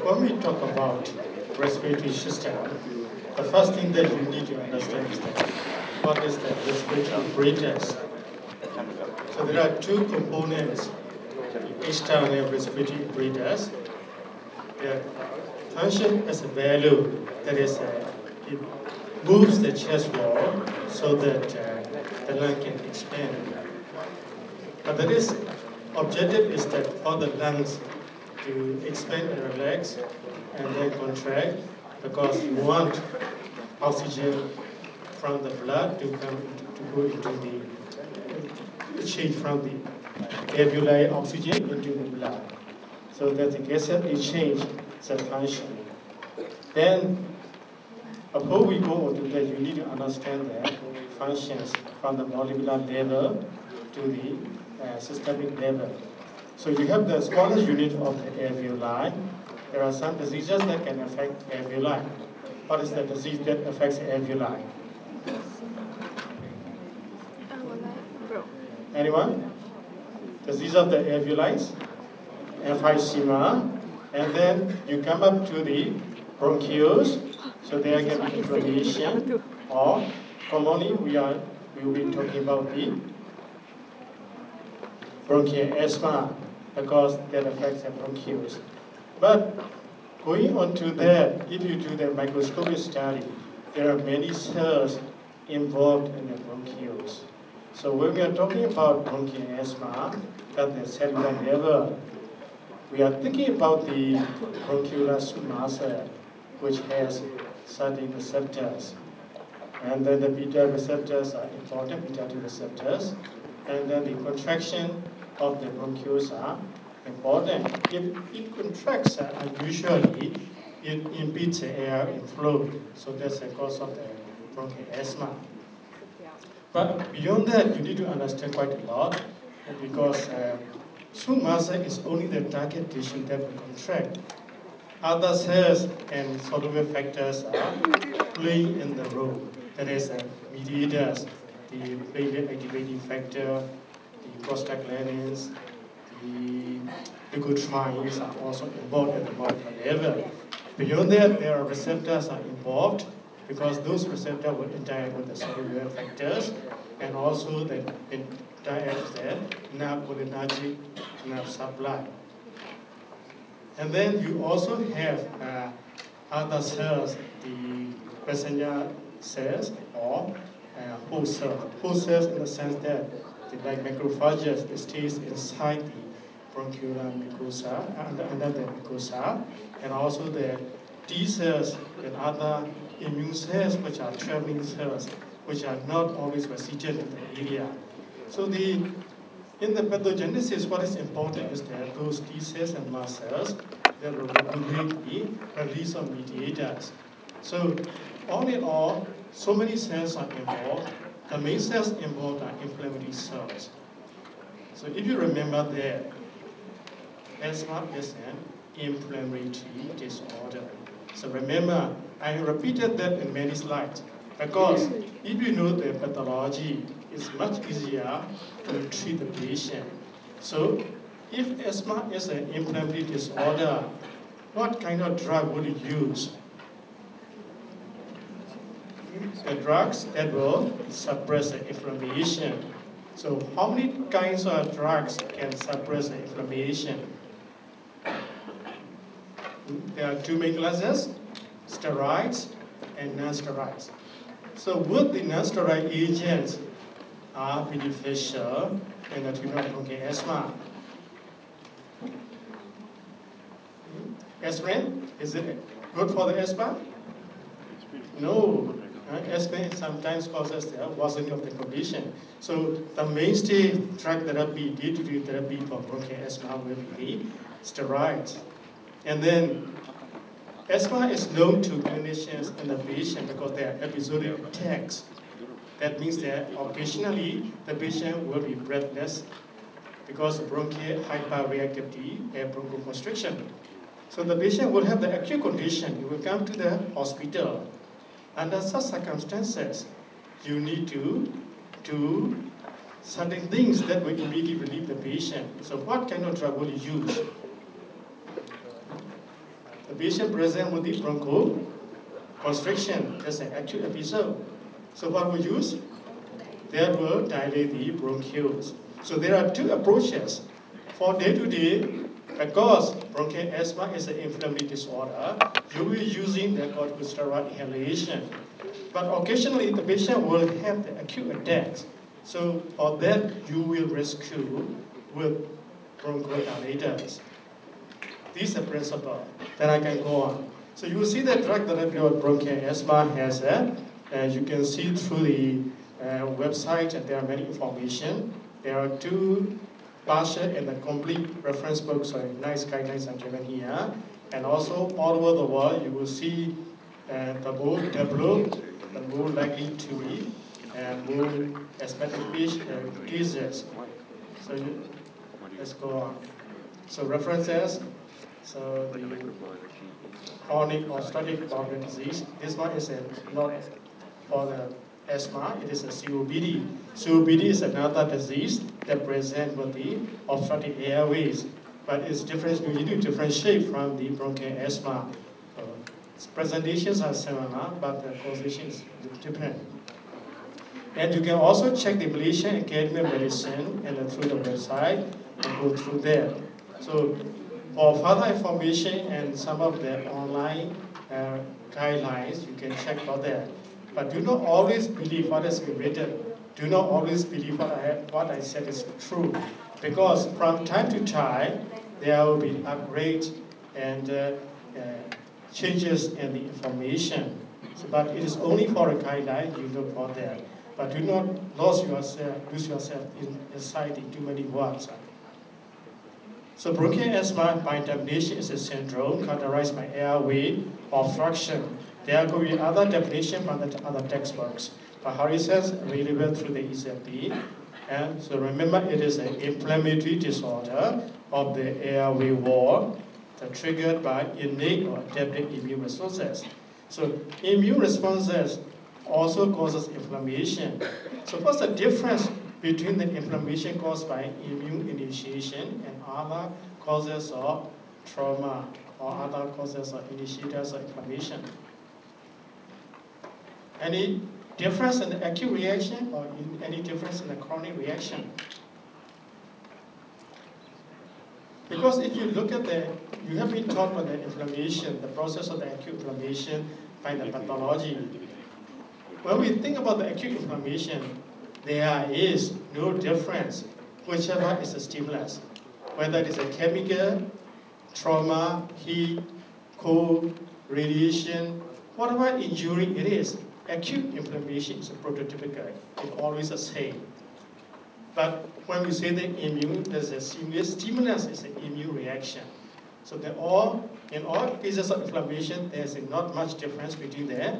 when we talk about respiratory system, the first thing that you need to understand is that what is the respiratory apparatus. So there are two components in external respiratory apparatus. The function as a valve, that is, it moves the chest wall so that the lung can expand. But that is, objective is that for the lungs to expand and relax and then contract, because you want oxygen from the blood to go into the change from the alveoli oxygen into the blood, so that the gas exchange is a function. Then, before we go on to that, you need to understand the functions from the molecular level to the systemic level. So you have the smallest unit of the alveoli. There are some diseases that can affect alveoli. What is the disease that affects alveoli? Anyone? Disease of the alveoli, emphysema, and then you come up to the bronchioles, so there can be inflammation, or commonly we will be talking about the bronchial asthma, because that affects the bronchioles. But going on to that, if you do the microscopic study, there are many cells involved in the bronchioles. So when we are talking about bronchial asthma at the cellular level, we are thinking about the bronchiolar muscle, which has certain receptors. And then the beta receptors are important, beta 2 receptors. And then the contraction of the bronchioles are important. If it contracts unusually, it impedes the air inflow. So that's the cause of the bronchial asthma. But beyond that, you need to understand quite a lot, because smooth muscle is only the target tissue that will contract. Other cells and soluble factors are playing in the role. That is, mediators, the platelet activating factor, the prostaglandins, the leukotrienes are also involved at the molecular level. Beyond that, there are receptors are involved, because those receptors will interact with the cellular factors, and also they interact with the nerve-cholinergic nerve supply. And then you also have other cells, the messenger cells or host cells. Host cells in the sense that, like macrophages, it stays inside the bronchial mucosa, under the mucosa, and also the T cells and other immune cells, which are traveling cells, which are not always resident in the area. So in the pathogenesis, what is important is that those T cells and mast cells that will regulate the release of mediators. So all in all, so many cells are involved. The main cells involved are inflammatory cells. So if you remember that, asthma is an inflammatory disorder. So remember, I repeated that in many slides, because if you know the pathology, it's much easier to treat the patient. So if asthma is an inflammatory disorder, what kind of drug will you use? The drugs that will suppress the inflammation. So how many kinds of drugs can suppress the inflammation? There are two main classes, steroids and non-steroids. So would the non-steroid agents are beneficial in the treatment of bronchial asthma? Aspirin, is it good for the asthma? No. Aspirin sometimes causes the worsening of the condition. So the mainstay drug therapy, day-to-day therapy for bronchial asthma will be steroids. And then asthma is known to clinicians and the patient because they are episodic attacks. That means that occasionally the patient will be breathless because of bronchial hyperreactivity and bronchoconstriction. So the patient will have the acute condition. He will come to the hospital. Under such circumstances, you need to do certain things that will immediately relieve the patient. So what kind of drug will you use? the patient present with the bronchoconstriction, that's an acute episode. So what we use? That will dilate the bronchioles. So there are two approaches. For day-to-day, because bronchial asthma is an inflammatory disorder, you will be using the corticosteroid inhalation. But occasionally, the patient will have the acute attacks. So for that, you will rescue with bronchodilators. This is the principle. Then I can go on. So you will see the drug therapy of bronchial asthma has you can see through the website, and there are many information. There are two partial and the complete reference books, so nice guidelines are given here. And also all over the world, you will see the more developed, the more likely to be, and more asthmatic cases. So let's go on. So references. So the chronic obstructive pulmonary disease. This one is not for the asthma, it is a COPD. COPD is another disease that presents with the obstructive airways, but it's different. You need to differentiate from the bronchial asthma. Presentations are similar, but the causation is different. And you can also check the Malaysian Academy of Medicine and through the website and go through there. So for further information and some of the online guidelines, you can check for that. But do not always believe what has been written. Do not always believe what I said is true. Because from time to time, there will be upgrades and changes in the information. So, but it is only for a guideline, you look for that. But do not lose yourself inside in too many words. So bronchial asthma by definition is a syndrome characterized by airway obstruction. There could be other definition from the other textbooks, but how it says available through the ECFP. And so remember, it is an inflammatory disorder of the airway wall triggered by innate or adaptive immune responses. So immune responses also causes inflammation. So what's the difference between the inflammation caused by immune initiation and other causes of trauma or other causes of initiators of inflammation? Any difference in the acute reaction or any difference in the chronic reaction? Because if you look at you have been taught about the inflammation, the process of the acute inflammation by the pathology. When we think about the acute inflammation, there is no difference whichever is the stimulus, whether it is a chemical, trauma, heat, cold, radiation, whatever injury it is, acute inflammation is a prototypical. It's always the same. But when we say the immune, there's a stimulus is an immune reaction. So in all cases of inflammation, there's not much difference between the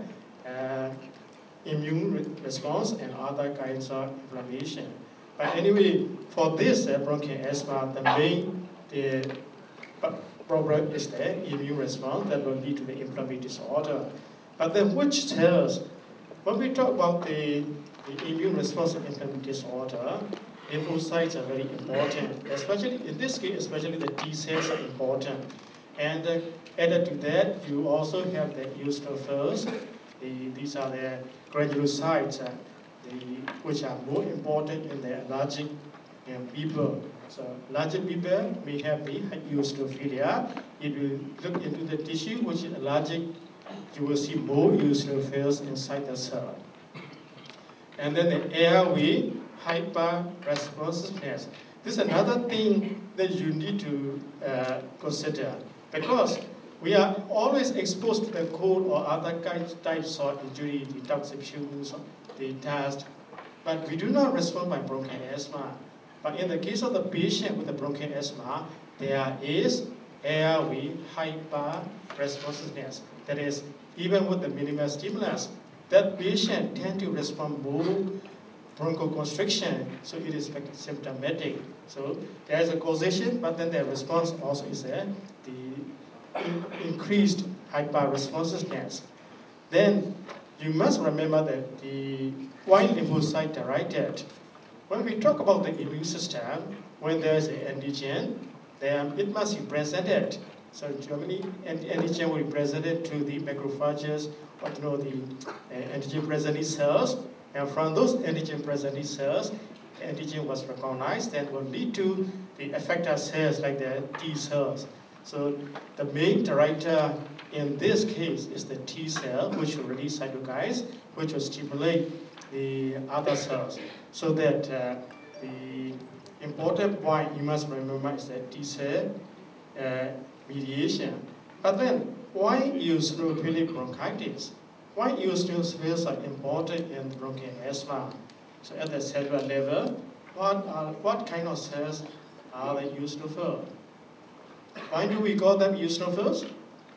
immune response and other kinds of inflammation. But anyway, for this bronchial asthma, the main problem is the immune response that will lead to the inflammatory disorder. But then which cells? When we talk about the immune response in inflammatory disorder, lymphocytes are very important, especially in this case, especially the T cells are important. And added to that, you also have the eosinophils. These are the granulocytes, which are more important in the allergic people. So allergic people may have the eosinophilia. If you look into the tissue which is allergic, you will see more eosinophils inside the cell. And then the airway hyperresponsiveness. This is another thing that you need to consider, because we are always exposed to the cold or other types of injury, the toxic fumes, the dust, but we do not respond by bronchial asthma. But in the case of the patient with the bronchial asthma, there is airway hyperresponsiveness. That is, even with the minimal stimulus, that patient tends to respond more bronchoconstriction, so it is symptomatic. So there is a causation, but then the response also is the increased hyperresponsiveness. Then you must remember that the white lymphocyte directed. When we talk about the immune system, when there is an antigen, then it must be presented. So Germany antigen will be presented to the macrophages, or the antigen-presenting cells, and from those antigen-presenting cells, antigen was recognized that will lead to the effector cells like the T cells. So the main director in this case is the T cell, which will release cytokines, which will stimulate the other cells. So that the important point you must remember is that T cell mediation. But then, why eosinophilic bronchitis? Why eosinophils are important in bronchial asthma? So at the cellular level, what kind of cells are the eosinophils? Why do we call them eosinophils?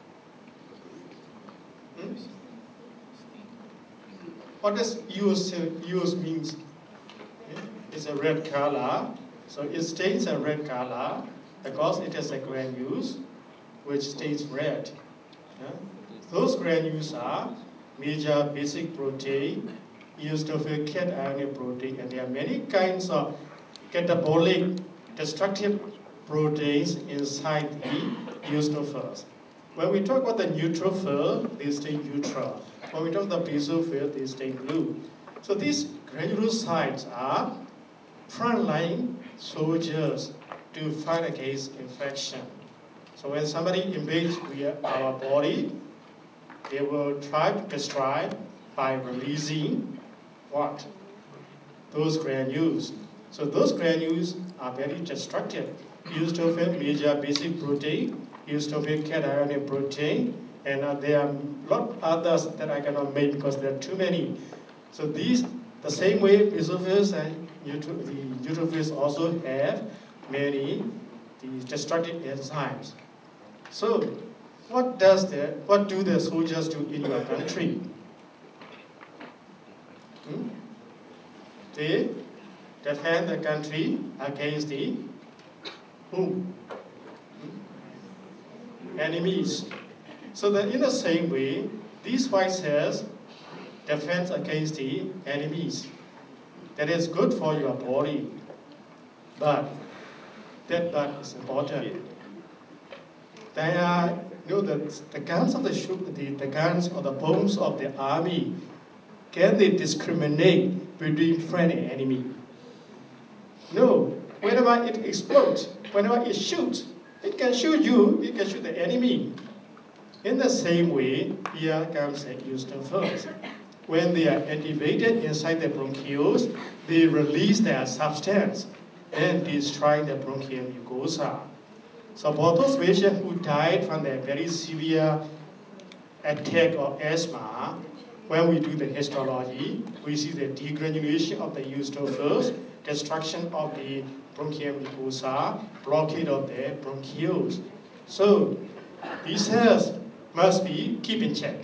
What does eos means? It's a red color, so it stains a red color because it has a granules which stains red. Those granules are major basic protein, eosinophil cation protein, and there are many kinds of catabolic destructive proteins inside the eosinophils. When we talk about the neutrophil, they stay neutral. When we talk about the basophil, they stay blue. So these granulocytes are frontline soldiers to fight against infection. So when somebody invades our body, they will try to destroy by releasing what? Those granules. So those granules are very destructive. Eosinophil major basic protein, eosinophil cation protein, and there are a lot of others that I cannot make because there are too many. So these, the same way basophils and the neutrophils also have many destructive enzymes. So what do the soldiers do in your country? They defend the country against the whom? Enemies. So that in the same way, these white cells defend against the enemies. That is good for your body, but that part is important. There are, the guns of the guns or the bombs of the army, can they discriminate between friend and enemy? No. Whenever it explodes, whenever it shoots, it can shoot you, it can shoot the enemy. In the same way, here comes the eosinophils. When they are activated inside the bronchioles, they release their substance and destroy the bronchial mucosa. So for those patients who died from a very severe attack of asthma, when we do the histology, we see the degranulation of the eosinophils, destruction of the bronchial mucosa, blockade of the bronchioles. So these cells must be kept in check.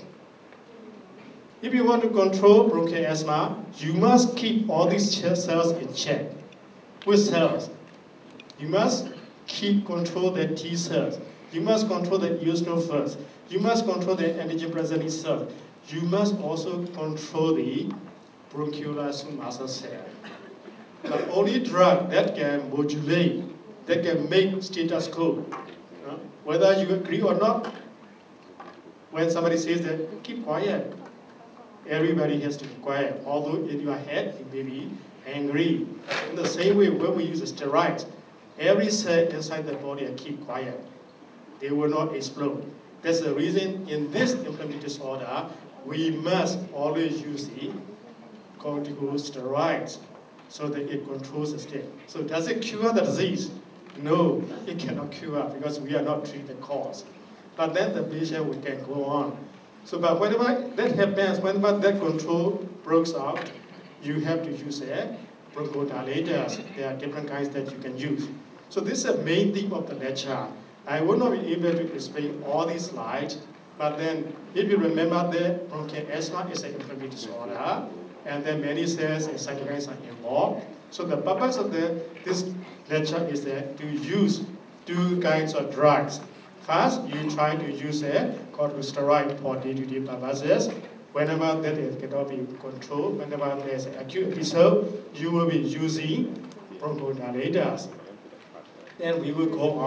If you want to control bronchial asthma, you must keep all these cells in check. Which cells? You must control the T cells. You must control the eosinophils. You must control the antigen-presenting cells. You must also control the bronchiolar smooth muscle cell. The only drug that can modulate, that can make status quo, whether you agree or not, when somebody says that, keep quiet, everybody has to be quiet. Although in your head, you may be angry. In the same way, when we use steroids, every cell inside the body keep quiet. They will not explode. That's the reason in this inflammatory disorder, we must always use the corticosteroids so that it controls the state. So does it cure the disease? No, it cannot cure because we are not treating the cause. But then the patient can go on. So, but whenever that happens, whenever that control breaks out, you have to use bronchodilators. There are different kinds that you can use. So this is the main theme of the lecture. I will not be able to explain all these slides, but then if you remember that bronchial asthma is an inflammatory disorder, and then many cells and cytokines are involved. So the purpose of this lecture is to use two kinds of drugs. First, you try to use a corticosteroid for day-to-day purposes. Whenever that cannot be controlled, whenever there's an acute episode, you will be using bronchodilators. Then we will go on.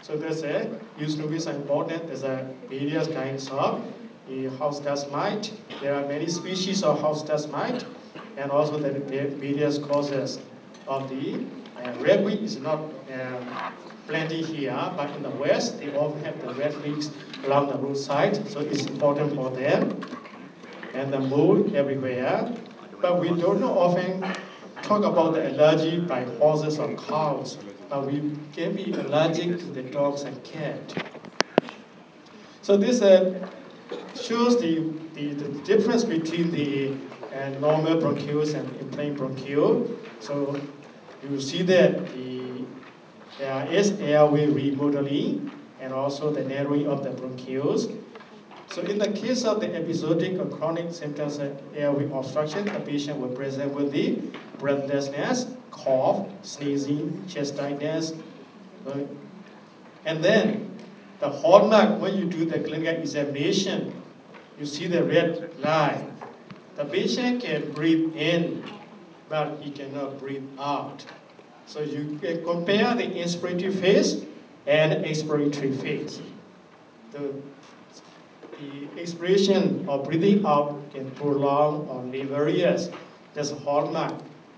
So there's a eosinophils are important. There's a various kinds of the house dust mite. There are many species of house dust mite, and also the various causes of the red weed is not plenty here, but in the west they often have the red leaves along the roadside, so it's important for them. And the mold everywhere, but we don't often talk about the allergy by horses or cows, but we can be allergic to the dogs and cats. So this shows the difference between the normal bronchioles and inflamed bronchiole. So you see that there is airway remodeling and also the narrowing of the bronchioles. So in the case of the episodic or chronic symptoms of airway obstruction, the patient will present with the breathlessness, cough, sneezing, chest tightness. And then the hallmark, when you do the clinical examination, you see the red line. The patient can breathe in, but he cannot breathe out. So you can compare the inspiratory phase and expiratory phase. The expiration or breathing out can prolong or laborious. That's a hallmark.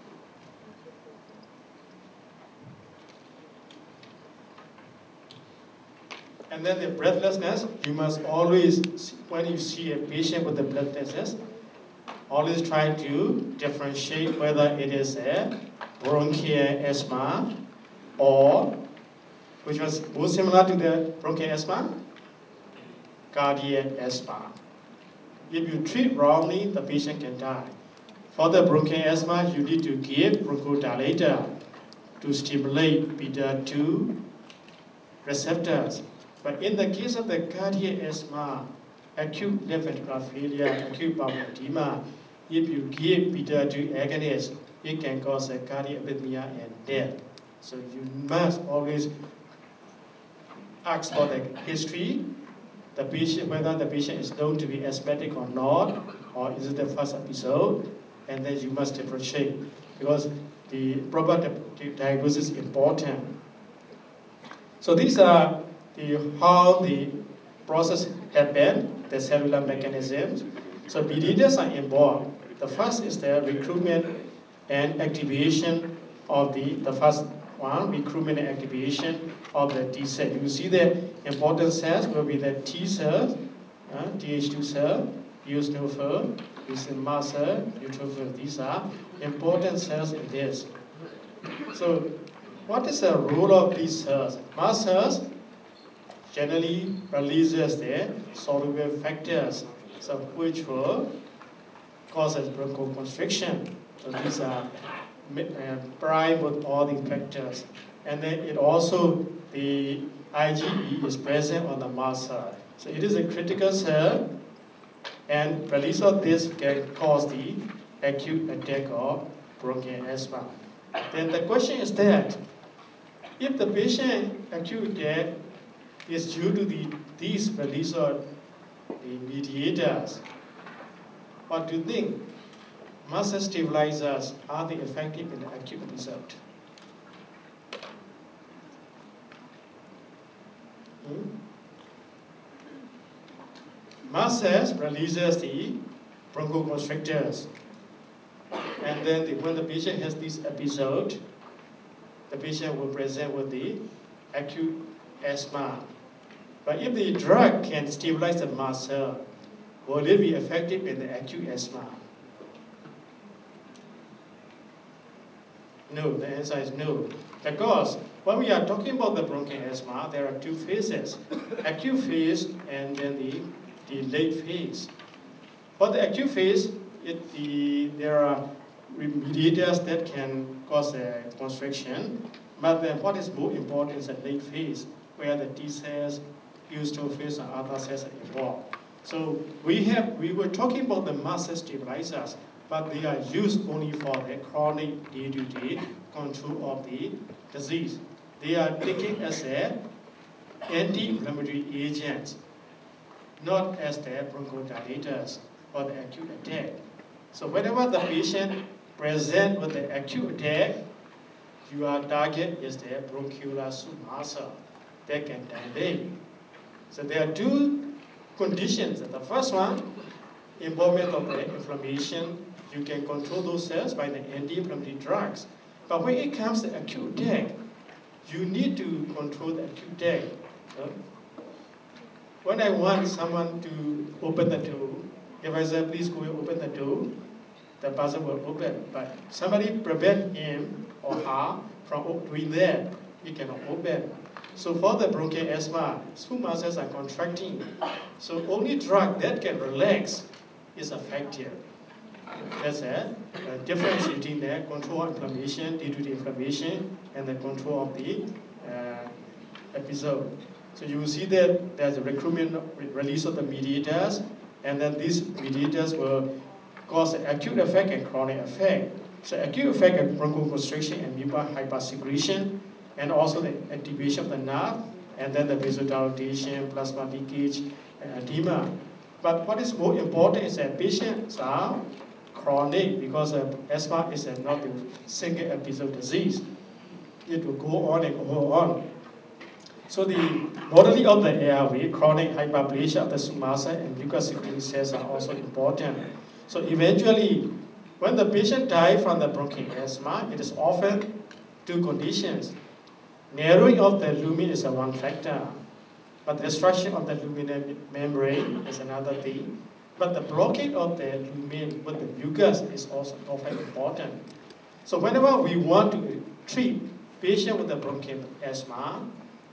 And then the breathlessness, you must always, when you see a patient with the breathlessness, always try to differentiate whether it is a bronchial asthma or, which was more similar to the bronchial asthma, cardiac asthma. If you treat wrongly, the patient can die. For the bronchial asthma, you need to give bronchodilator to stimulate beta 2 receptors. But in the case of the cardiac asthma, acute left ventricular failure, acute pulmonary edema, if you give beta 2 agonist, it can cause a cardiac arrhythmia and death. So you must always ask for the history, the patient, whether the patient is known to be asthmatic or not, or is it the first episode, and then you must differentiate, because the proper diagnosis is important. So these are how the process happens, the cellular mechanisms. So mediators are involved. The first is the recruitment and activation of the first one, recruitment and activation of the T cell. You see the important cells will be the T cells, Th2 cell, eosinophil, this is mast cell, neutrophil. These are important cells in this. So what is the role of these cells? Mast cells generally releases the soluble factors, so which will causes bronchoconstriction. So these are prime with all these factors. And then it also, the IgE is present on the mast cell. So it is a critical cell, and release of this can cause the acute attack of bronchial asthma. Then the question is that, if the patient acute attack is due to these release of the mediators, what do you think? Mast stabilizers, are they effective in the acute episode? Mast cells releases the bronchoconstrictors, and then when the patient has this episode, the patient will present with the acute asthma. But if the drug can stabilize the mast cell, will it be effective in the acute asthma? No, the answer is no. Because when we are talking about the bronchial asthma, there are two phases, acute phase and then the late phase. For the acute phase, there are mediators that can cause a constriction, but then what is more important is the late phase, where the T cells, eosinophils, and other cells are involved. So we were talking about the mast cell stabilizers, but they are used only for the chronic day-to-day control of the disease. They are taken as an anti-inflammatory agents, not as the bronchodilators for the acute attack. So whenever the patient presents with the acute attack, your target is the bronchial submucous. they can dilate. So there are two conditions. The first one, involvement of the inflammation. You can control those cells by the anti-inflammatory drugs. But when it comes to acute death, you need to control the acute death. When I want someone to open the door, if I say, please go and open the door, the person will open. But somebody prevent him or her from doing that, he cannot open. So for the bronchial asthma, smooth muscles are contracting. So only drug that can relax is effective. That's a difference between the control of inflammation due to the inflammation and the control of the episode. So you will see that there's a recruitment release of the mediators, and then these mediators will cause an acute effect and chronic effect. So acute effect of bronchoconstriction and mucus hypersecretion, and also the activation of the nerve, and then the vasodilatation, plasma leakage, and edema. But what is more important is that patients are chronic because asthma is not a single episode disease. It will go on and go on. So the modeling of the airway, chronic hyperplasia of the smooth muscle and mucus secreting cells are also important. So eventually, when the patient dies from the bronchial asthma, it is often two conditions. Narrowing of the lumen is one factor, but the destruction of the luminal membrane is another thing. But the blockade of the lumen with the mucus is also often important. So whenever we want to treat patient with the bronchial asthma,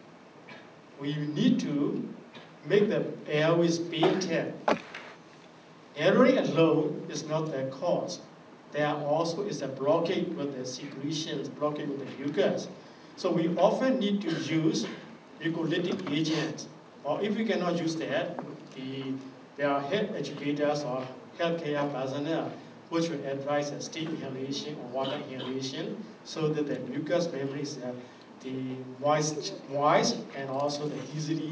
we need to make the airways patent. Narrowing alone is not the cause. There also is a blockade with the secretions, blockade with the mucus. So we often need to use mucolytic agents. Or if we cannot use that, there are health educators or healthcare personnel which will advise a steam inhalation or water inhalation so that the mucous membrane is the moist and also the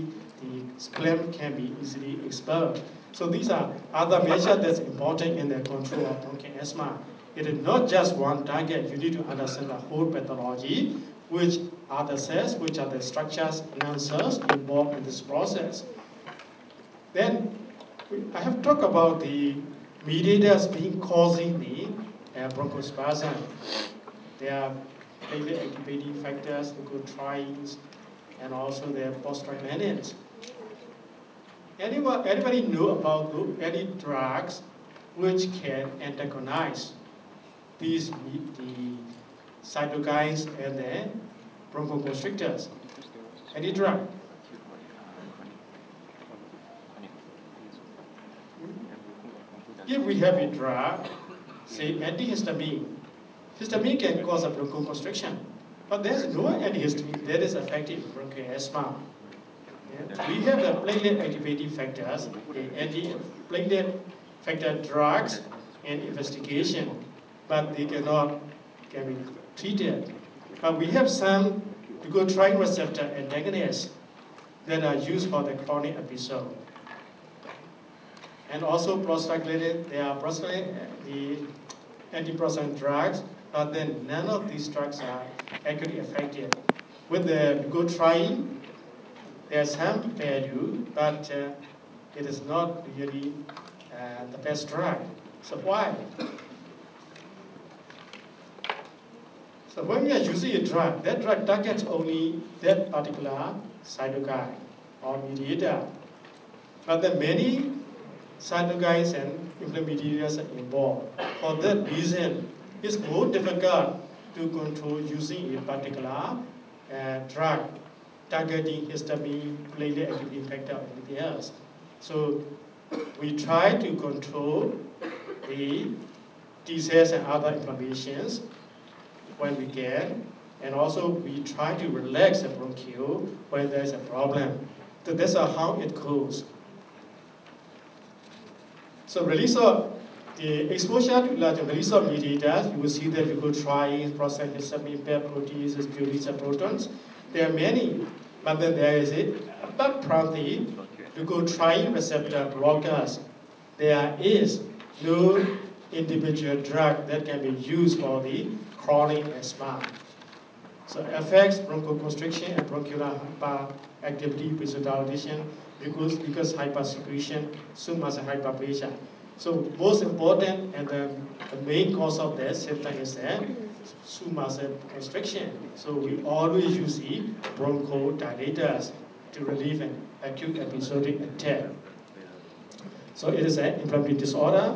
phlegm can be easily expelled. So these are other measures that's important in the control of bronchial asthma. It is not just one target. You need to understand the whole pathology, which are the cells, which are the structures, non-cells involved in this process. Then I have talked about the mediators causing the bronchospasm. There are platelet activating factors, leukotrienes, and also the prostaglandins. Anybody know about any drugs which can antagonize the cytokines and the bronchoconstrictors? Any drug? If we have a drug, say antihistamine, histamine can cause a bronchoconstriction, but there's no antihistamine that is effective in bronchial asthma. Yeah. We have the platelet activating factors, the anti-platelet factor drugs and investigation, but they can be treated. But we have some leukotriene receptor antagonists that are used for the chronic episode. And also prostaglandin, they are the antiprostaglandin drugs, but then none of these drugs are actually effective. With the leukotriene, there's some value, but it is not really the best drug. So why? So when we are using a drug, that drug targets only that particular cytokine or mediator. But there are many cytokines and inflammatories are involved. For that reason, it's more difficult to control using a particular drug targeting histamine, platelet activating factor, or anything else. So we try to control the T cells and other inflammations when we can, and also we try to relax the bronchiole when there's a problem. So that's how it goes. So release of the exposure to large release of mediators, you will see that leukotrienes, prostaglandin, PEP proteases, purines, protons. There are many, but then there is it. Apart from the leukotriene receptor blockers, there is no individual drug that can be used for the chronic asthma. So affects bronchoconstriction and bronchial hyperactivity, vasodilation, because hypersecretion, soon as hyperplasia. So most important and the main cause of death symptom is submuscle constriction. So we always use the bronchodilators to relieve an acute episodic attack. So it is an inflammatory disorder.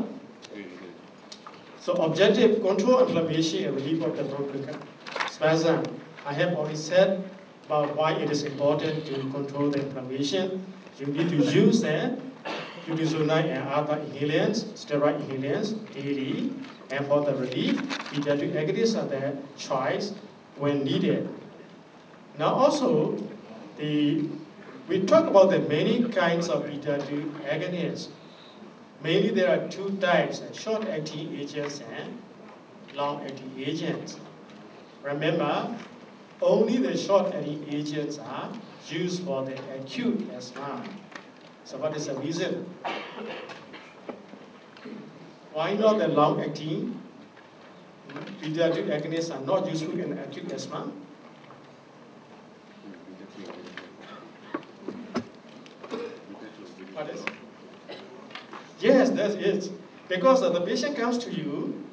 So objective control inflammation and relief of the bronchial spasm. I have already said about why it is important to control the inflammation. You need to use budesonide and other inhalants, steroid inhalants daily, and for the relief, pediatric agonists are the choice when needed. Now also, we talk about the many kinds of pediatric agonists. Mainly there are two types, short-acting agents and long-acting agents. Remember, only the short-acting agents are used for the acute asthma. So what is the reason? Why not the long-acting pediatric agonists are not useful in acute asthma? What is? Yes, that's it. Because the patient comes to you,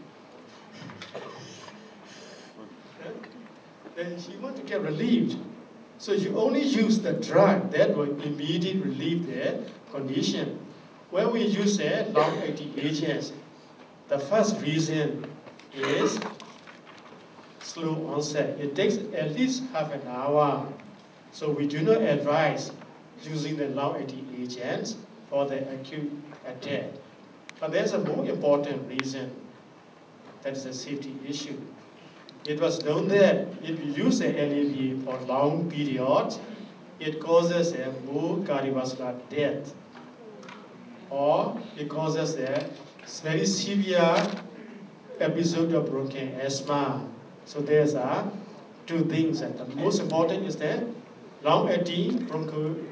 then she wants to get relieved. So you only use the drug that will immediately relieve their condition. When we use long-acting agents, the first reason is slow onset. It takes at least half an hour. So we do not advise using the long-acting agents for the acute attack. But there's a more important reason. That's a safety issue. It was known that if you use the LABA for long periods, it causes a more cardiovascular death, or it causes a very severe episode of bronchial asthma. So there's two things, and the most important is that long-acting broncho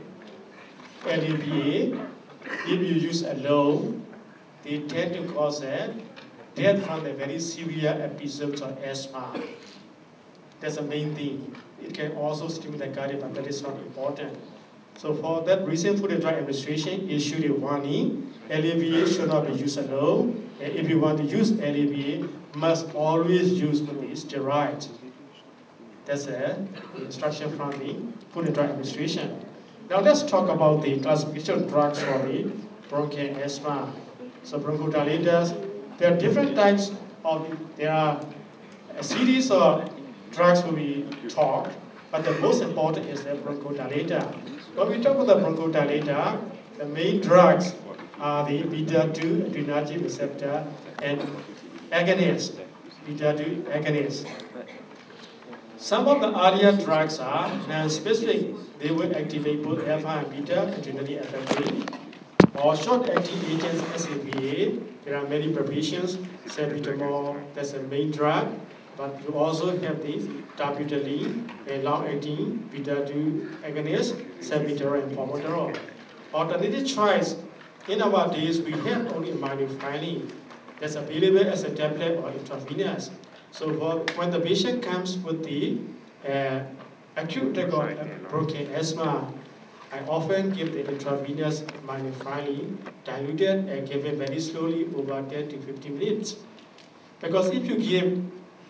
LABA, if you use alone, they tend to cause a death from the very severe episodes of asthma. That's the main thing. It can also stimulate cardiac, but that is not important. So for that reason, Food and Drug Administration issued a warning. LABA should not be used alone. And if you want to use LABA, must always use with the steroids. That's the instruction from the Food and Drug Administration. Now let's talk about the classification of drugs for the bronchial asthma. So bronchodilators, there are different types there are a series of drugs will be talked, but the most important is the bronchodilator. When we talk about the bronchodilator, the main drugs are the beta-2 adrenergic receptor and agonists, beta-2 agonists. Some of the earlier drugs are non-specific. They will activate both alpha and beta adrenergic effects. Or short-acting agents, SABA, there are many preparations. Salbutamol, that's the main drug. But you also have the terbutaline, a long-acting beta-2 agonist, salbutamol and formoterol. Alternative choice, in our days, we have only myofilin that's available as a tablet or intravenous. So when the patient comes with the acute bronchial asthma, I often give the intravenous myofilin diluted and given very slowly over 10 to 15 minutes. Because if you give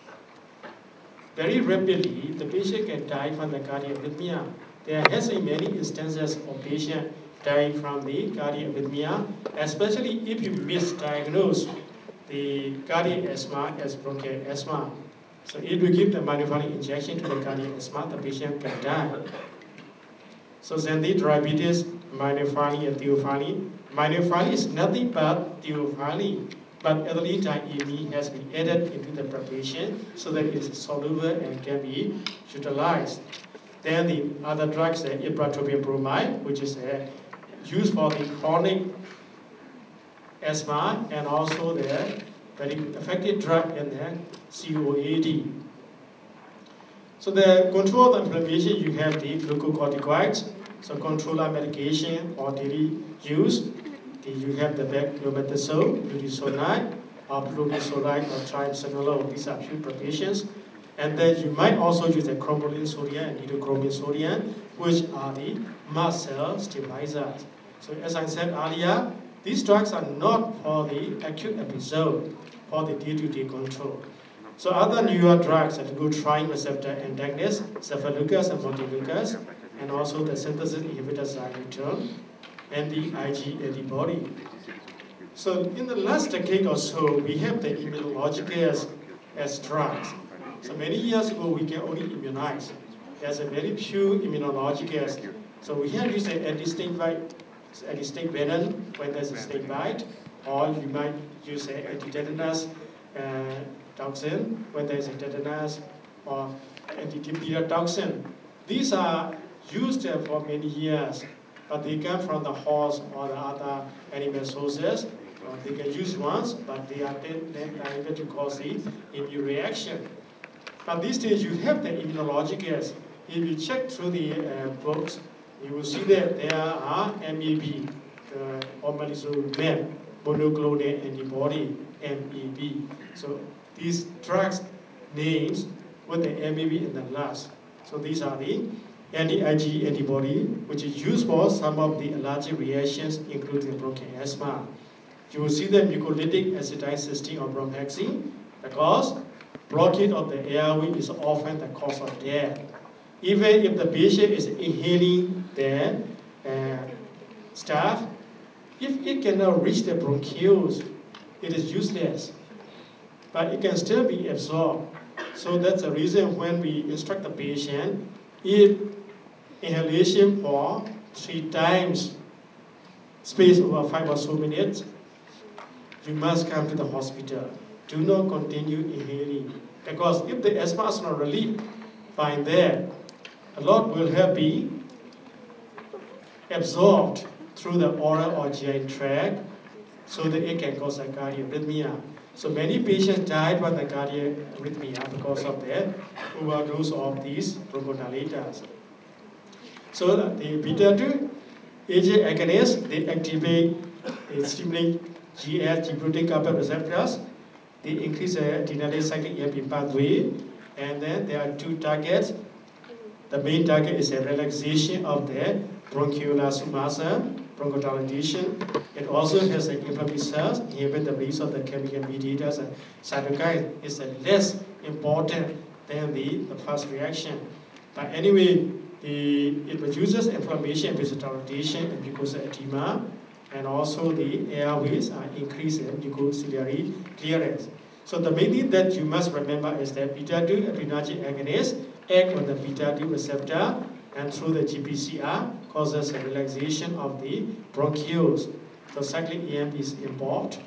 very rapidly, the patient can die from the cardiac arrhythmia. There has been many instances of patients dying from the cardiac arrhythmia, especially if you misdiagnose the cardiac asthma as bronchial asthma. So if you give the myofilin injection to the cardiac asthma, the patient can die. So then the diabetes, myofilin and theophylline. Myofilin is nothing but theophylline, but ethylene has been added into the preparation so that it is soluble and can be utilized. Then the other drugs, the ipratropium bromide, which is used for the chronic asthma, and also the very effective drug in the COAD. So the control of the inflammation, you have the glucocorticoids, so controller medication or daily use. You have the beclomethasone, budesonide, or fluorosolide, or triamcinolone. These are few preparations. And then you might also use the chromoline sodium and nitrochromin sodium, which are the mast cell stabilizers. So as I said earlier, these drugs are not for the acute episode, for the day-to-day control. So other newer drugs are the glutathione receptor antagonists, cephaleucus and montelukast, and also the synthesis inhibitor xylitol, and the Ig antibody. So in the last decade or so, we have the immunological as drugs. So many years ago, we can only immunize. There's a very few immunological. So we have used an anti-snake venom when there's a snake bite, or you might use an anti-tetanus toxin when there's a tetanus, or anti-diphtheria toxin. These are used for many years, but they come from the horse or the other animal sources. They can use once, but they are then able to cause the immune reaction. But these days you have the immunologicals. If you check through the books, you will see that there are MAB, omalizumab, monoclonal antibody, MAB. So these drugs names with the MAB in the last. So these are the anti-Ig antibody, which is used for some of the allergic reactions, including bronchial asthma. You will see the mucolytic acetylcysteine or bromhexine, because blockade of the airway is often the cause of death. Even if the patient is inhaling the stuff, if it cannot reach the bronchioles, it is useless. But it can still be absorbed. So that's the reason when we instruct the patient, if inhalation for 3 times, space over 5 or so minutes, you must come to the hospital. Do not continue inhaling. Because if the asthma is not relieved by there, a lot will have be absorbed through the oral or GI tract, so that it can cause a cardiorhythmia. So many patients die from the cardiorhythmia because of the overdose of these bronchodilators. So the beta-2 AJ agonists, they activate, they stimulate GS, G-protein coupled receptors. They increase the adenylate cyclic EMP pathway, and then there are 2 targets. The main target is a relaxation of the bronchiolar submuscle, bronchodilation. It also has an inflammatory cells, inhibit the release of the chemical mediators and cytokines. It's less important than the first reaction. But anyway, it reduces inflammation, vasodilation, and mucosal edema, and also the airways are increased in mucociliary clearance. So the main thing that you must remember is that beta-2 adrenergic agonists act on the beta-2 receptor, and through the GPCR causes a relaxation of the bronchioles. So cyclic EMP is involved.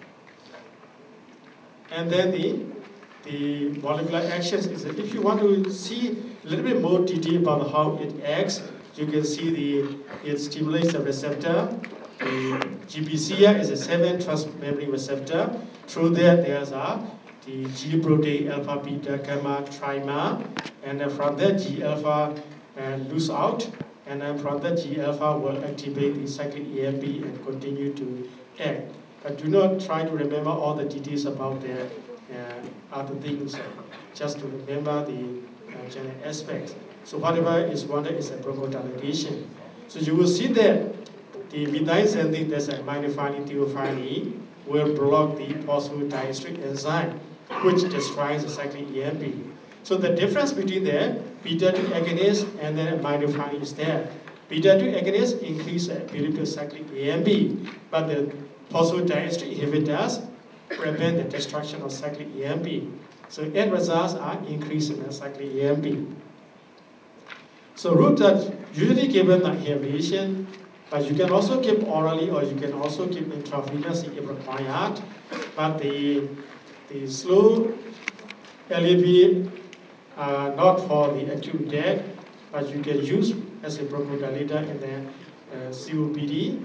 And then the molecular actions is that if you want to see a little bit more detail about how it acts, you can see it stimulates the receptor. The GPCR is a 7 transmembrane receptor. Through that, there's the G protein, alpha, beta, gamma, trimer, and then from that G alpha loose out, and then from that G alpha will activate the cyclic EMP and continue to act. But do not try to remember all the details about the other things, just to remember the general aspects. So whatever is wanted is a bronchodilation. So you will see that the methylxanthine, that's a minophylline theophylline, will block the phosphodiester enzyme, which destroys the cyclic EMP. So the difference between the beta-2 agonist and the minophylline is that beta-2 agonists increase the ability of cyclic EMP, but the phosphodiester inhibitors prevent the destruction of cyclic EMP. So end results are increase in the cyclic EMP. So routes are usually given like inhalation, but you can also give orally or you can also give intravenously if required. But the slow LAB are not for the acute death, but you can use as a bronchodilator in the COPD.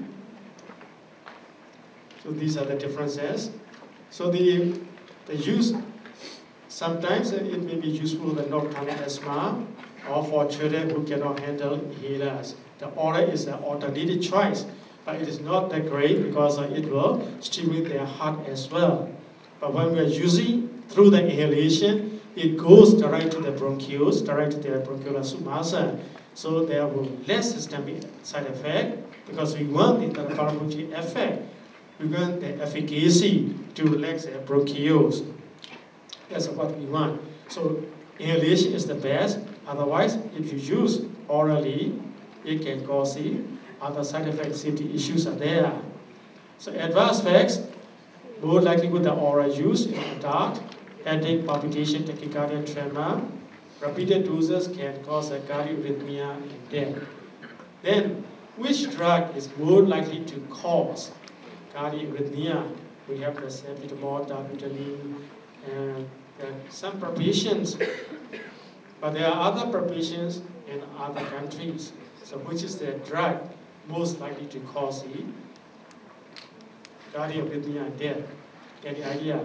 So these are the differences. So the use, sometimes it may be useful in nocturnal asthma or for children who cannot handle inhalers. The oral is an alternative choice, but it is not that great because it will stimulate their heart as well. But when we are using through the inhalation, it goes direct to the bronchioles, direct to the bronchial submucosa. So there will be less systemic side effect because we want the therapeutic effect. We want the efficacy to relax the bronchioles. That's what we want. So inhalation is the best. Otherwise, if you use orally, it can cause the other side effects, safety issues are there. So adverse effects, more likely with the oral use in adult, headache, palpitation, tachycardia, tremor. Repeated doses can cause a cardiorhythmia and death. Then, which drug is more likely to cause cardiorhythmia? We have the salbutamol, darbetalene, and some preparations, but there are other preparations in other countries. So which is the drug most likely to cause the cardiorhythmia and death? Any idea?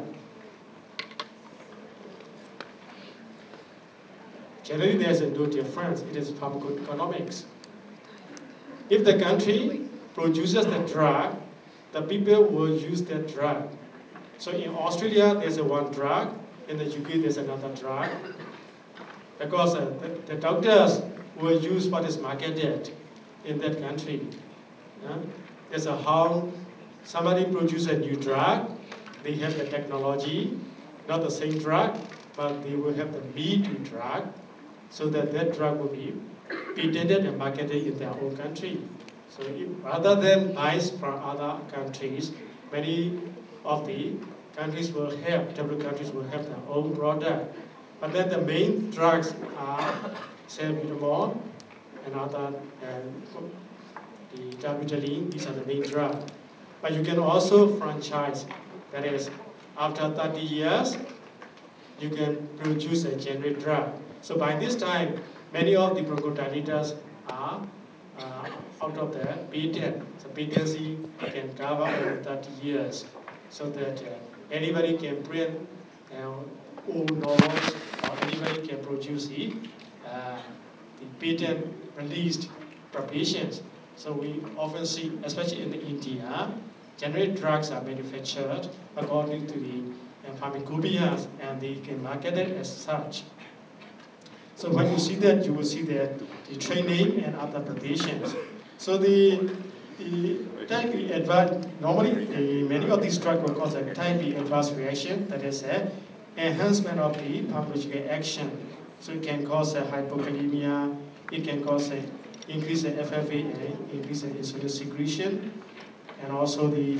Generally, there's no difference. It is pharmacoeconomics. If the country produces the drug, the people will use that drug. So in Australia, there's one drug. In the UK, there's another drug. Because the doctors will use what is marketed in that country. There's how somebody produces a new drug. They have the technology, not the same drug, but they will have the me-too drug, so that that drug will be patented and marketed in their own country. So rather than buy from other countries, many of the countries will have, developed countries will have their own product. But then the main drugs are salbutamol and other, the darbetalene, these are the main drugs. But you can also franchise, that is, after 30 years, you can produce a generic drug. So by this time, many of the bronchodilators are out of the patent. So patency can cover over 30 years, so that anybody can print old novels, or anybody can produce the patent released preparations. So we often see, especially in India, generic drugs are manufactured according to the pharmacopoeias, and they can market it as such. So when you see that, you will see the trade name and other preparations. So the type B adverse, normally many of these drugs will cause a type B adverse reaction, that is enhancement of the pharmacological action. So it can cause a hypokalemia, it can cause an increase in FFA and increase in insulin secretion, and also the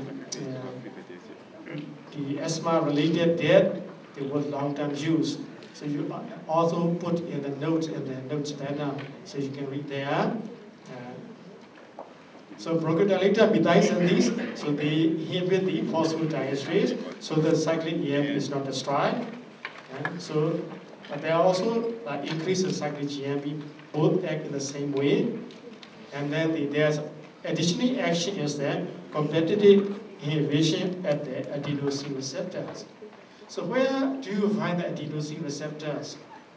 asthma-related death, they want long-term use. So you also put in the notes banner, so you can read there. So bronchodilator besides these, so they inhibit the phosphodiesterase, so the cyclic EMP is not destroyed. So there are also increase in cyclic GMP, both act in the same way. And then there's additional action is that competitive inhibition at the adenosine receptors. So where do you find the adenosine receptors?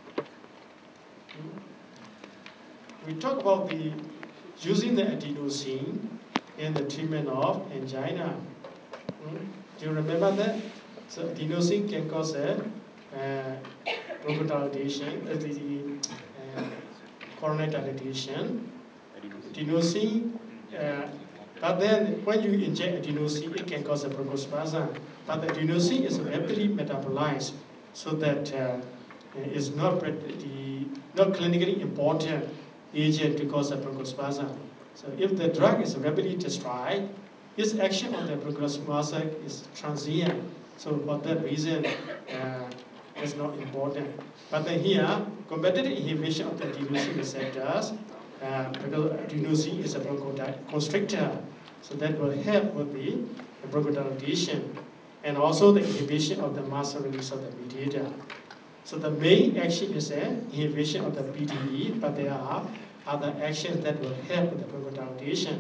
We talk about using the adenosine in the treatment of angina. Do you remember that? So adenosine can cause a bronchodilation, coronary dilatation. Adenosine, but then when you inject adenosine, it can cause a bronchospasm. But the adenosine is rapidly metabolized, so that it's not clinically important agent to cause a bronchospasm. So if the drug is rapidly destroyed, its action on the bronchospasm is transient. So for that reason, it's not important. But then here, competitive inhibition of the adenosine receptors, because adenosine is a bronchoconstrictor, so that will help with the bronchodilation, and also the inhibition of the muscle release of the mediator. So the main action is the inhibition of the PDE, but there are other actions that will help with the bronchodilation.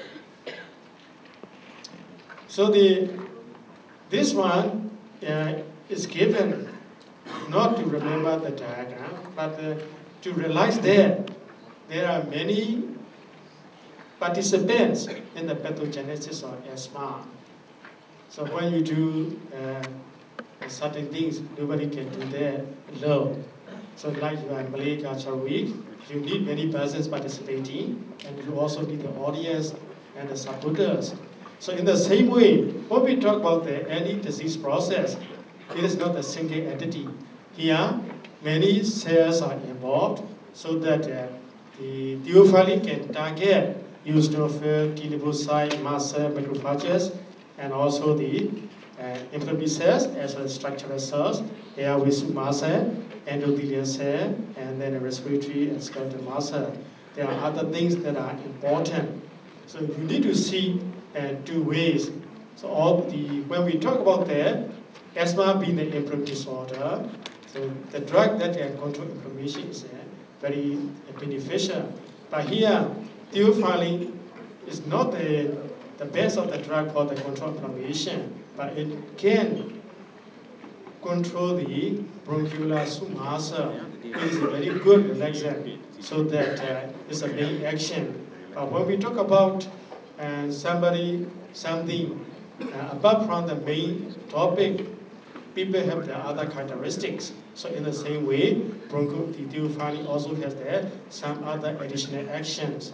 So this one is given not to remember the diagram, but to realize that there are many participants in the pathogenesis of asthma. So when you do and certain things nobody can do there alone. So like you are in Malay Culture Week, you need many persons participating, and you also need the audience and the supporters. So in the same way, when we talk about the any disease process, it is not a single entity. Here, many cells are involved so that the theophylline can target eosinophil, T lymphocyte, mast cell, macrophages, and also the inflammatory cells as well as structural cells, airway muscle, endothelial cell, and then the respiratory and skeletal muscle. There are other things that are important. So you need to see two ways. So when we talk about that, asthma being the inflammatory disorder, so the drug that can control inflammation is very beneficial. But here, theophylline is not the best of the drug for the control inflammation, but it can control the bronchial muscle. It is a very good relaxant, so that it's a main action. But when we talk about something apart from the main topic, people have the other characteristics. So in the same way, theophylline also has some other additional actions.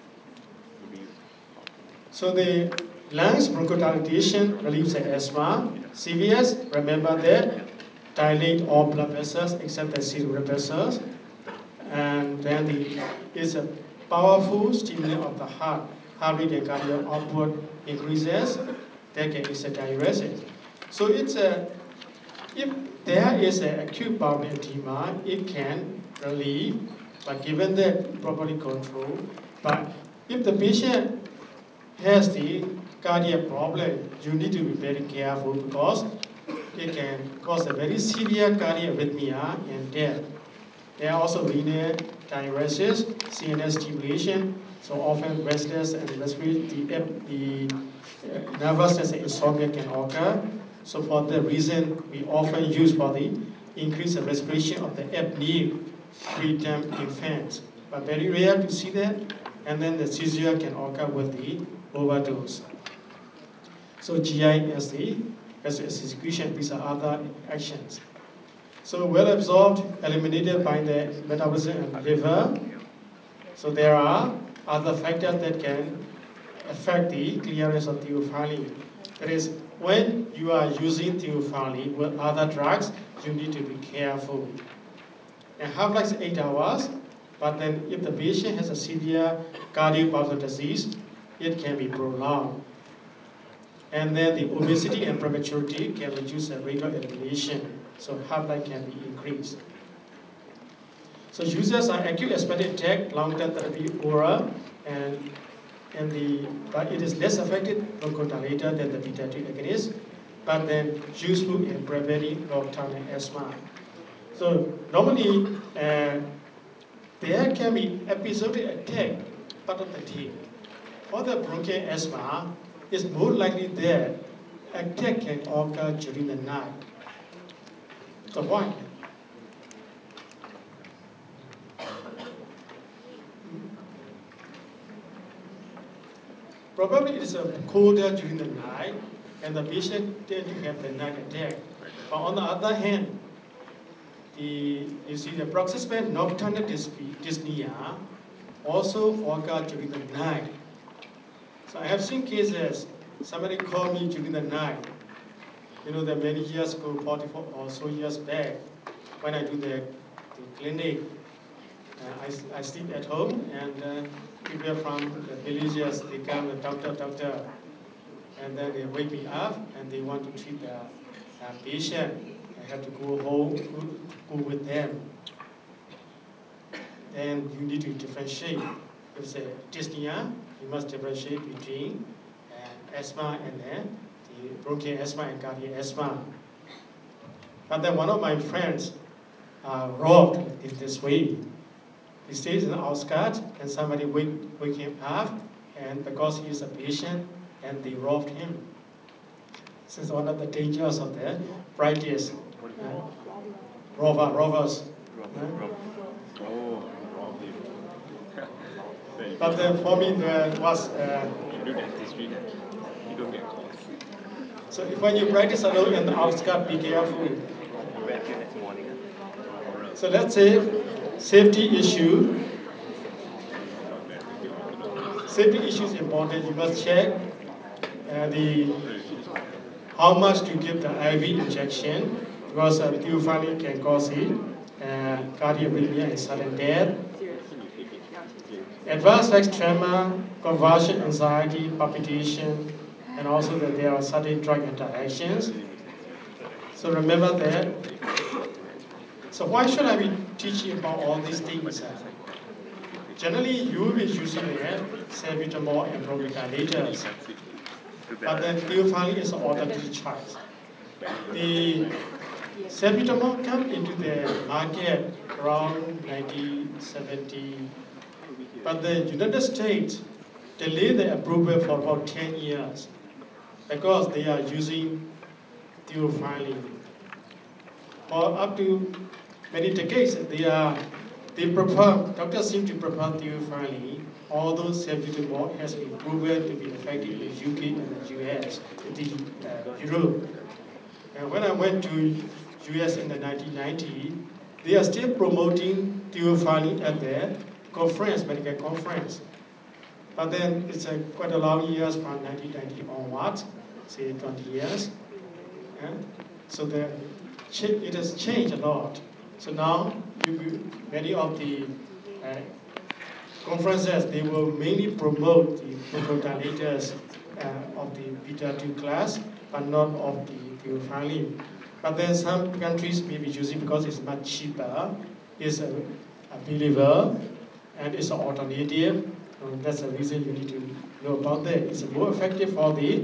So the lungs bronchodilation relieves the asthma. CVS, remember that, dilate all blood vessels except the cerebral vessels. And then it's a powerful stimulant of the heart. Heart rate and cardiac output increases. That can elicit diuresis. So it's if there is an acute pulmonary edema, it can relieve, but given that properly controlled. But if the patient has the cardiac problem, you need to be very careful because it can cause a very severe cardiac arrhythmia and death. There are also renal diuresis, CNS stimulation, so often restless and the nervousness and insomnia can occur. So for that reason, we often use for the increase of respiration of the apnea preterm infants. But very rare to see that, and then the seizure can occur with the overdose. So GI as excretion, these are other actions. So well absorbed, eliminated by the metabolism and liver. So there are other factors that can affect the clearance of theophylline. That is, when you are using theophylline with other drugs, you need to be careful. And half-life is 8 hours, but then if the patient has a severe cardiovascular disease, it can be prolonged. And then the obesity and prematurity can reduce the rate of elimination, so half-life can be increased. So users are acute asthmatic attack, long-term therapy, oral, but it is less effective bronchodilator than the beta-2 agonist, but then useful in preventing nocturnal asthma. So normally, there can be episodic attack part of the day. For the bronchial asthma, it's more likely that attack can occur during the night. So why? Probably it's colder during the night, and the patient tend to have the night attack. But on the other hand, you see the paroxysmal nocturnal dyspnea also occur during the night. So I have seen cases, somebody called me during the night. You know, that many years ago, 44 or so years back, when I do the clinic, I sleep at home, and people from the villages, they come, the doctor, and then they wake me up, and they want to treat the patient. I have to go home, go with them. And you need to differentiate. If it's a dyspnea, you must differentiate between asthma and the bronchial asthma and cardiac asthma. But then one of my friends robbed in this way. He stays in the outskirts, and somebody wake him up, and because he is a patient, and they robbed him. This is one of the dangers of the practice. Robbers. But then for me, there was. So when you practice alone in the outskirts, be careful. So let's say safety issue. Safety issue is important. You must check how much to give the IV injection, because theophylline can cause cardiac arrhythmia and sudden death. Advanced like tremor, convulsion, anxiety, palpitation, and also that there are sudden drug interactions. So remember that. So why should I be teaching about all these things? Generally, you will be using salbutamol and bronchodilators, but then theophylline is an alternative choice. The salbutamol came into the market around 1970, but the United States delayed the approval for about 10 years because they are using theophylline. For up to many decades, doctors seem to prefer theophylline, although salbutamol has been proven to be effective in the UK and the US, Europe. And when I went to US in the 1990s, they are still promoting theophylline at their conference, medical conference. But then it's quite a long years from 1990 onwards, say 20 years. So it has changed a lot. So now many of the conferences, they will mainly promote the bronchodilators of the beta-2 class, but not of the theophylline. But then some countries may be using because it's much cheaper, it's available, and it's an alternative. That's the reason you need to know about that. It's more effective for the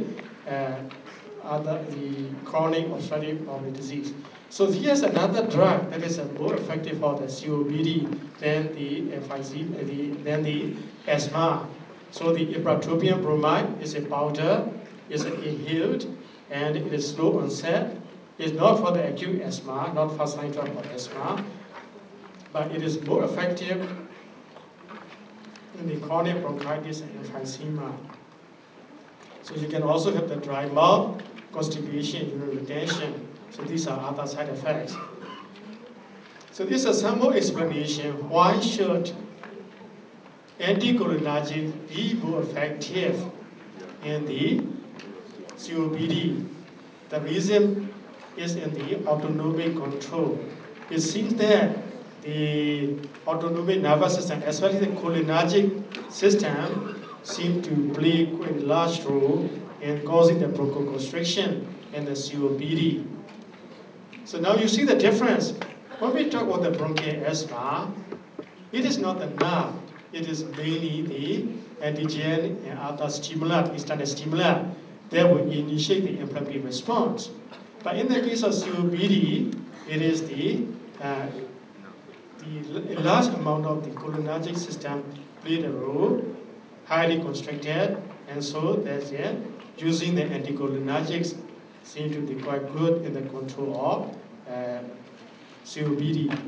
chronic obstructive pulmonary disease. So here's another drug that is more effective for the COPD than than the asthma. So the ipratropium bromide is a powder, is inhaled, and it is slow onset. It's not for the acute asthma, not first-line drug for asthma, but it is more effective in the chronic bronchitis and emphysema. So you can also have the dry mouth, constipation, urinary retention. So these are other side effects. So this is some more explanation. Why should anticholinergic be more effective in the COPD? The reason is in the autonomic control. It seems that the autonomic nervous system, especially the cholinergic system, seem to play quite a large role in causing the bronchoconstriction and the COPD. So now you see the difference. When we talk about the bronchial asthma, it is not the nerve. It is mainly the antigen and other stimulant, external stimulant, that will initiate the inflammatory response. But in the case of COPD, it is the large amount of the cholinergic system played a role, highly constricted, and so that's using the anticholinergics seem to be quite good in the control of COPD.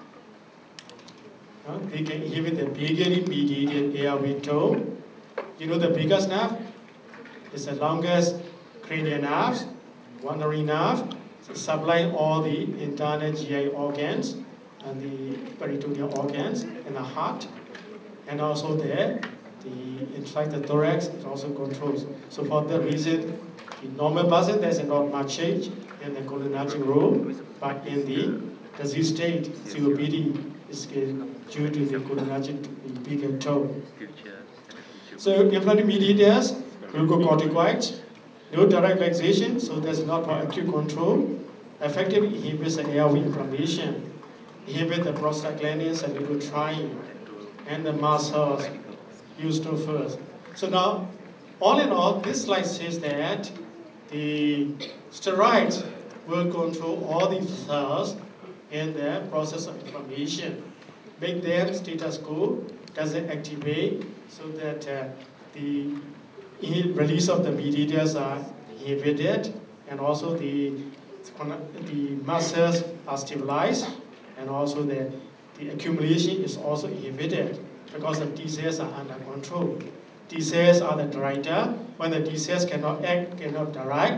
They can inhibit the vaguely mediated airway tone. You know the biggest nerve is the longest cranial nerve, wandering nerve, so supplying all the internal GI organs and the peritoneal organs and the heart, and also the inside the thorax it also controls. So for that reason, in normal person there's not much change in the cholinergic role, but in the disease state, COPD is due to the cholinergic bigger tone. So inflammatory mediators, glucocorticoids, no direct relaxation, so that's not for acute control. Effectively inhibits the airway inflammation, inhibit the prostaglandins and leukotriene, and the muscles used to first. So now, all in all, this slide says that the steroids will control all the cells in the process of inflammation, make them status quo, doesn't activate, so that the release of the mediators are inhibited, and also the muscles are stabilized, and also the accumulation is also inhibited because the T cells are under control. T cells are the director. When the T cells cannot act, cannot direct,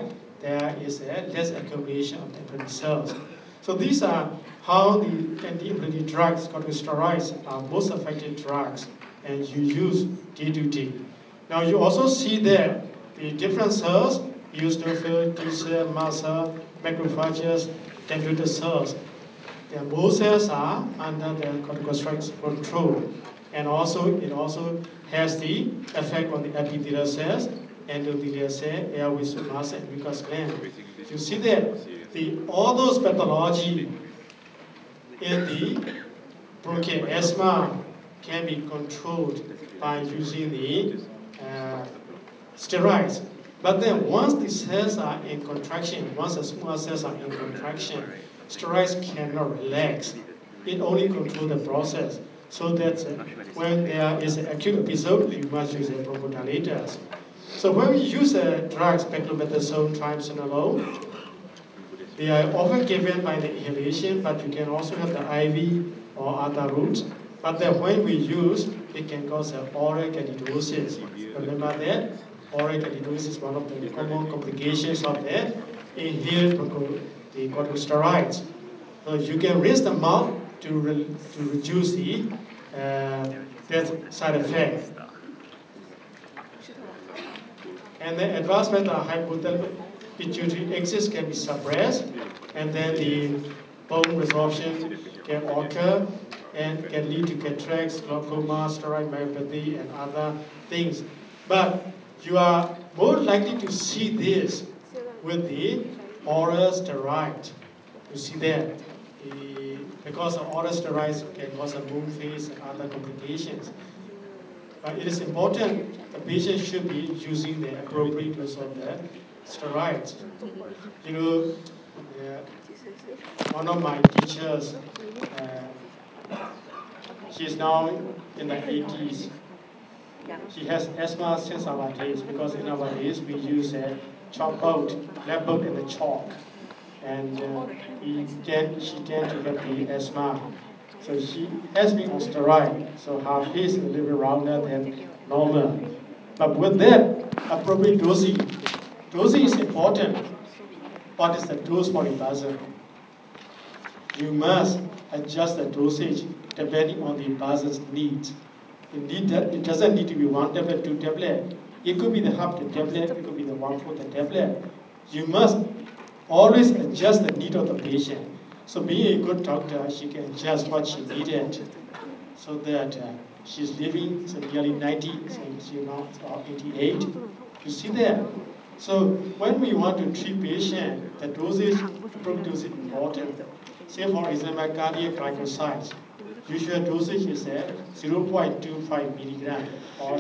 there is a less accumulation of inflammatory cells. So these are how the anti-inflammatory drugs, corticosteroids, are most effective drugs, and you use day to day. Now you also see there the different cells, eosinophil, T cell, mast cell, macrophages, dendritic cells. Most cells are under the corticosteroids control. And also, it also has the effect on the epithelial cells, endothelial cell, airway, mass, and mucous gland. You see that all those pathology in the bronchial asthma can be controlled by using the steroids. But then once the cells are in contraction, once the small cells are in contraction, steroids cannot relax. It only controls the process. So that when there is an acute episode, you must use bronchodilators. So when we use drugs, beclomethasone, triamcinolone, they are often given by the inhalation, but you can also have the IV or other routes. But then when we use, it can cause oral candidiasis. Remember that? Oral candidiasis is one of the common complications of the inhaled the corticosteroids. So you can rinse the mouth to reduce the that side effect. And the advancement of hypothalamic pituitary axis can be suppressed, and then the bone resorption can occur and can lead to cataracts, glaucoma, steroid myopathy, and other things. But you are more likely to see this with the oral steroid. You see that? Because the oral steroids can cause a moon phase and other complications. But it is important the patient should be using the appropriate dose of the steroids. You know, one of my teachers, she's now in the 80s. She has asthma since our days, because in our days we use a chalk out, lab book and the chalk. And she tend to get the asthma. So she has been on steroid, so her face is a little bit rounder than normal. But with that, appropriate dosing. Dosing is important. What is the dose for the person? You must adjust the dosage depending on the person's needs. It doesn't need to be 1 tablet, 2 tablet. It could be the half the tablet, it could be the 1/4 the tablet. You must always adjust the need of the patient. So being a good doctor, she can adjust what she needed, so that she's living nearly 90, she's now 88. You see that? So when we want to treat patient, the dosage, appropriate dosage is important. Say for example, cardiac glycosides. Usual dosage is 0.25 milligram or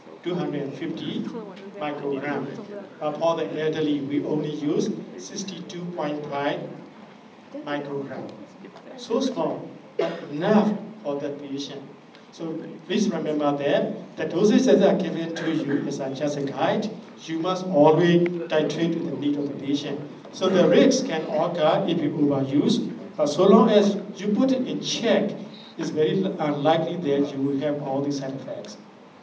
250 microgram. But for the elderly, we only use 62.5 microgram. So small, but enough for that patient. So please remember that the dosage that are given to you is just a guide. You must always titrate to the need of the patient. So the risks can occur if you overuse, but so long as you put it in check, it's very unlikely that you will have all these side effects.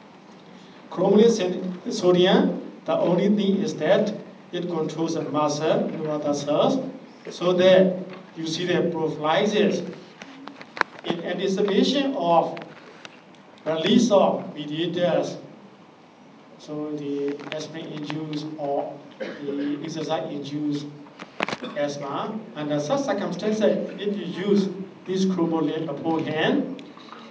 Chromolyl sodium, the only thing is that it controls the muscle, no other cells, so that you see the prophylaxis in anticipation of release of mediators. So the aspirin-induced or the exercise-induced asthma. Under such circumstances, if you use this chromolyl beforehand,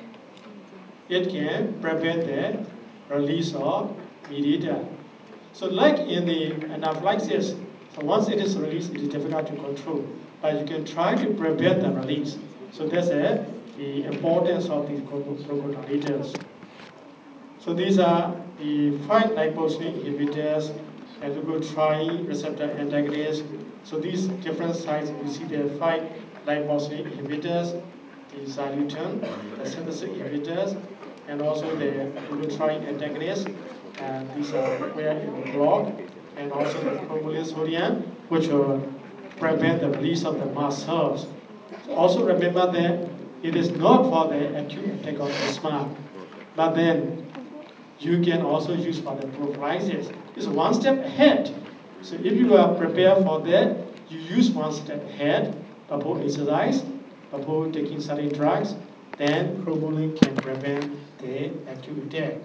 it can prevent the release of mediator. So like in the anaphylaxis, so once it is released, it is difficult to control. But you can try to prevent the release. So that's the importance of the bronchodilators. So these are the 5 lipoprotein inhibitors and leukotriene receptor antagonists. So these different sites, you see there are 5 lipoprotein inhibitors, the xylitol, the synthesis inhibitors, and also the leukotriene antagonists. And these are where in the block, and also the chromolyl sodium, which will prevent the release of the mast cells. So also remember that it is not for the acute attack of asthma, but then you can also use for the prophylaxis. It's one step ahead. So if you are prepared for that, you use one step ahead, before exercise, before taking certain drugs, then Chrobolin can prevent the acute attack.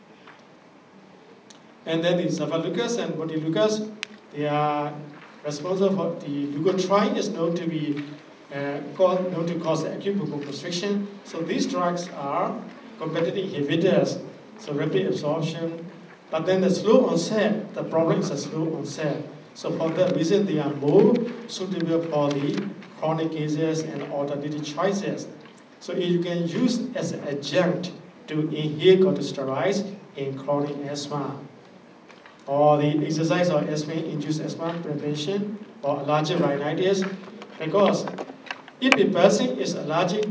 And then the Staphylococcus and Montelukast, they are responsible for the leukotriene is known to be known to cause acute bronchoconstriction. So these drugs are competitive inhibitors, so rapid absorption. But then the slow onset, the problem is a slow onset. So for that reason, they are more suitable for the chronic cases and alternative choices. So you can use as an adjunct to inhale corticosteroids in chronic asthma, or the exercise or asthma-induced asthma prevention, or allergic rhinitis, because if a person is allergic,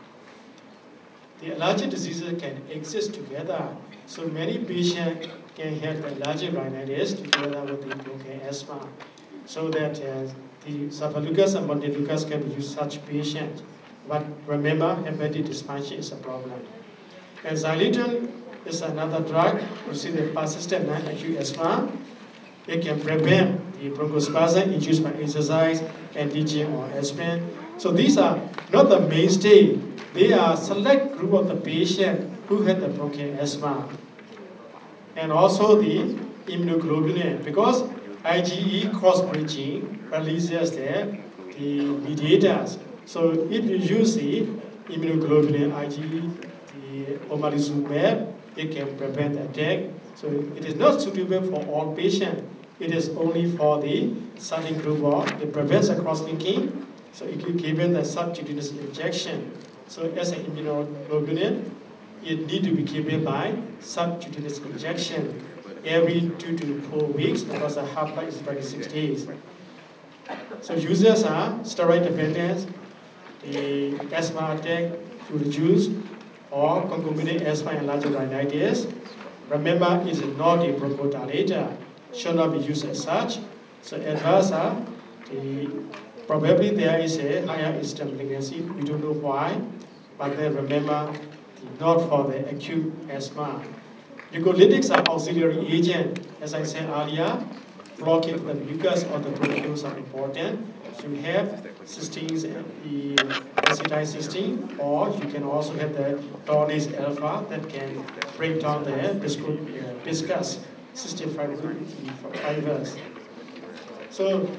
the allergic diseases can exist together. So many patients can have allergic rhinitis together with the bronchial asthma. So that the Staphylococcus and Montelukast can use such patients. But remember, hepatic dysfunction is a problem. And Xylitol is another drug. You see the persistent non-acute asthma. It can prevent the bronchospasm induced by exercise and teaching or asthma. So these are not the mainstay. They are select group of the patient who had the bronchial asthma. And also the immunoglobulin, because IgE cross-bridging releases the mediators. So if you use the immunoglobulin IgE, the omalizumab, it can prevent attack. So it is not suitable for all patients. It is only for the certain group of, it prevents a cross-linking, so it can be given the subcutaneous injection. So as an immunoglobulin, it needs to be given by subcutaneous injection every 2 to 4 weeks because the half-life is 26 days. So users are steroid dependence, the asthma attack to reduce, or concomitant asthma and allergic rhinitis. Remember, it is not a bronchodilator, should not be used as such. So adverse are probably there is a higher incidence malignancy. We don't know why, but then remember, not for the acute asthma. Glucolytics are auxiliary agent. As I said earlier, blocking the mucus or the bronchioles are important. You have cysteines, the acetylcysteine, or you can also have the taurinase alpha that can break down the viscous cystic fibers. So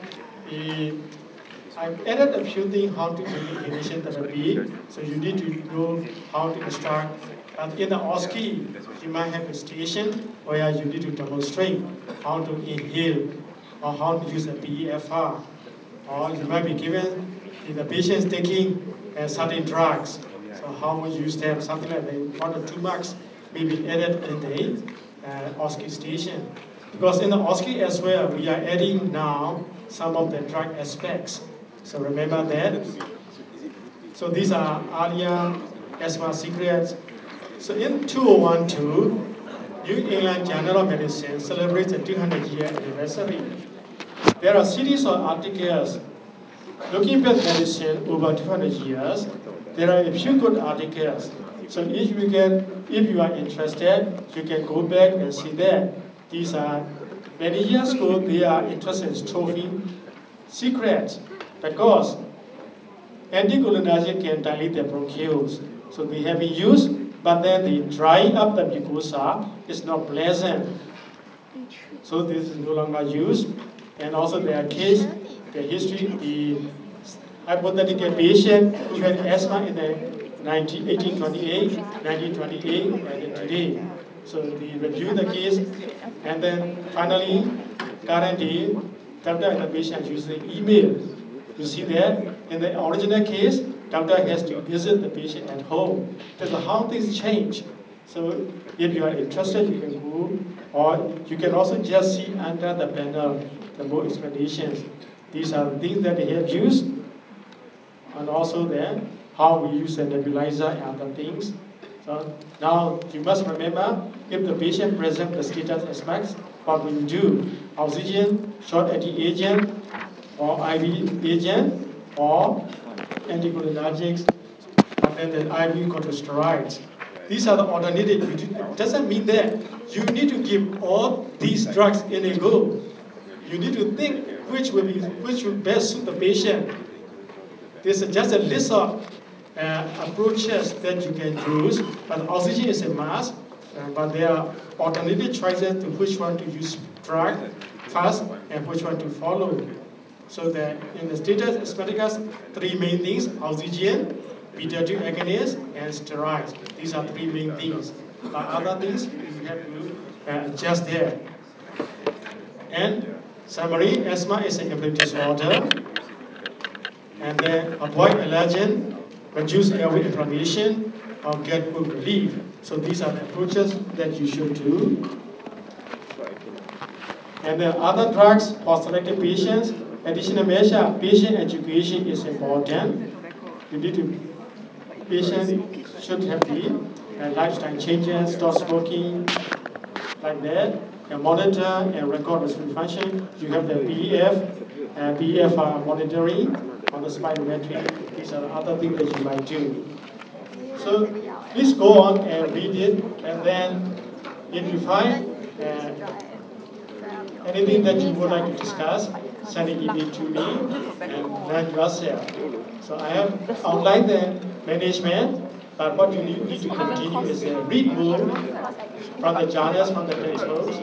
I've added a few things how to do inhalation therapy. So you need to know how to extract. In the OSCE, you might have a station where you need to demonstrate how to inhale or how to use a PEFR. Or you might be given, if the patient is taking certain drugs, so how would you use them? Something like 1 or 2 marks may be added in the OSCE station. Because in the OSCE as well, we are adding now some of the drug aspects. So remember that. So these are earlier asthma secrets. So in 2012, New England Journal of Medicine celebrates the 200-year anniversary. There are a series of articles looking at medicine over 200 years. There are a few good articles. So if you are interested, you can go back and see that. These are, many years ago, they are interested in strophe secrets because anticholinergic can dilate the bronchioles. So they have been used, but then the drying up the mucosa is not pleasant. So this is no longer used. And also there are cases, the history, the hypothetical patient who had asthma in the 1828, 1928, and today. So they review the case, and then finally, currently, doctor and the patient using email. You see that in the original case, doctor has to visit the patient at home. That's how things change. So if you are interested, you can go, or you can also just see under the panel the more explanations. These are the things that they have used, and also then how we use the nebulizer and other things. So now you must remember, if the patient presents the status aspects, what will you do? Oxygen, short-acting agent, or IV agent, or anticholinergics, and then the IV corticosteroids. These are the alternatives. It doesn't mean that you need to give all these drugs in a go. you need to think which will best suit the patient. This is just a list of approaches that you can use, but oxygen is a must. But there are alternative choices to which one to use drug first and which one to follow. So that in the status asthmaticus, three main things: oxygen, beta-2 agonist, and steroids. These are three main things. But other things you have to adjust there. And summary: asthma is an inflammatory disorder. And then avoid allergen, reduce airway inflammation, or get good relief. So these are the approaches that you should do. And then other drugs for selected patients. Additional measure, patient education is important. You need to, patient should have the lifestyle changes, stop smoking, like that, and monitor and record respiratory function. You have the BF monitoring on the spirometry. These are other things that you might do. So please go on and read it, and then if you find anything that you would like to discuss, send an email to me and learn yourself. So I have outlined the management, but what you need to continue is read more from the journals, from the textbooks.